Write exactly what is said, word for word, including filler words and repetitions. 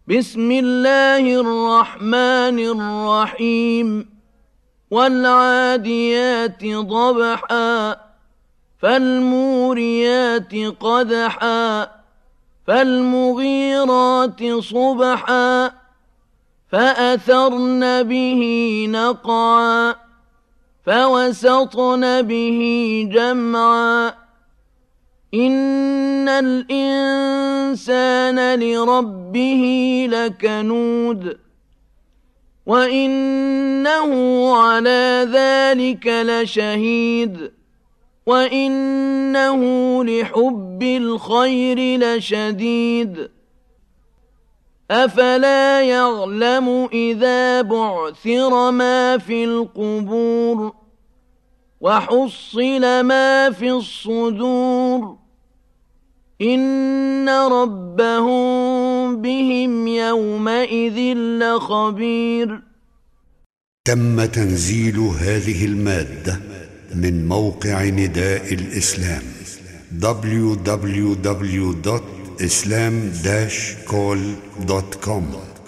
بسم الله الرحمن الرحيم والعاديات ضبحا فالموريات قدحا فالمغيرات صبحا فأثرن به نقعا فوسطن به جمعا إن الإنسان لربه لكنود وإنه على ذلك لشهيد وإنه لحب الخير لشديد أفلا يعلم إذا بعثر ما في القبور وحصل ما في الصدور إن ربهم بهم يومئذ لخبير. تم تنزيل هذه المادة من موقع نداء الإسلام دبليو دبليو دبليو دوت إسلام داش كول دوت كوم.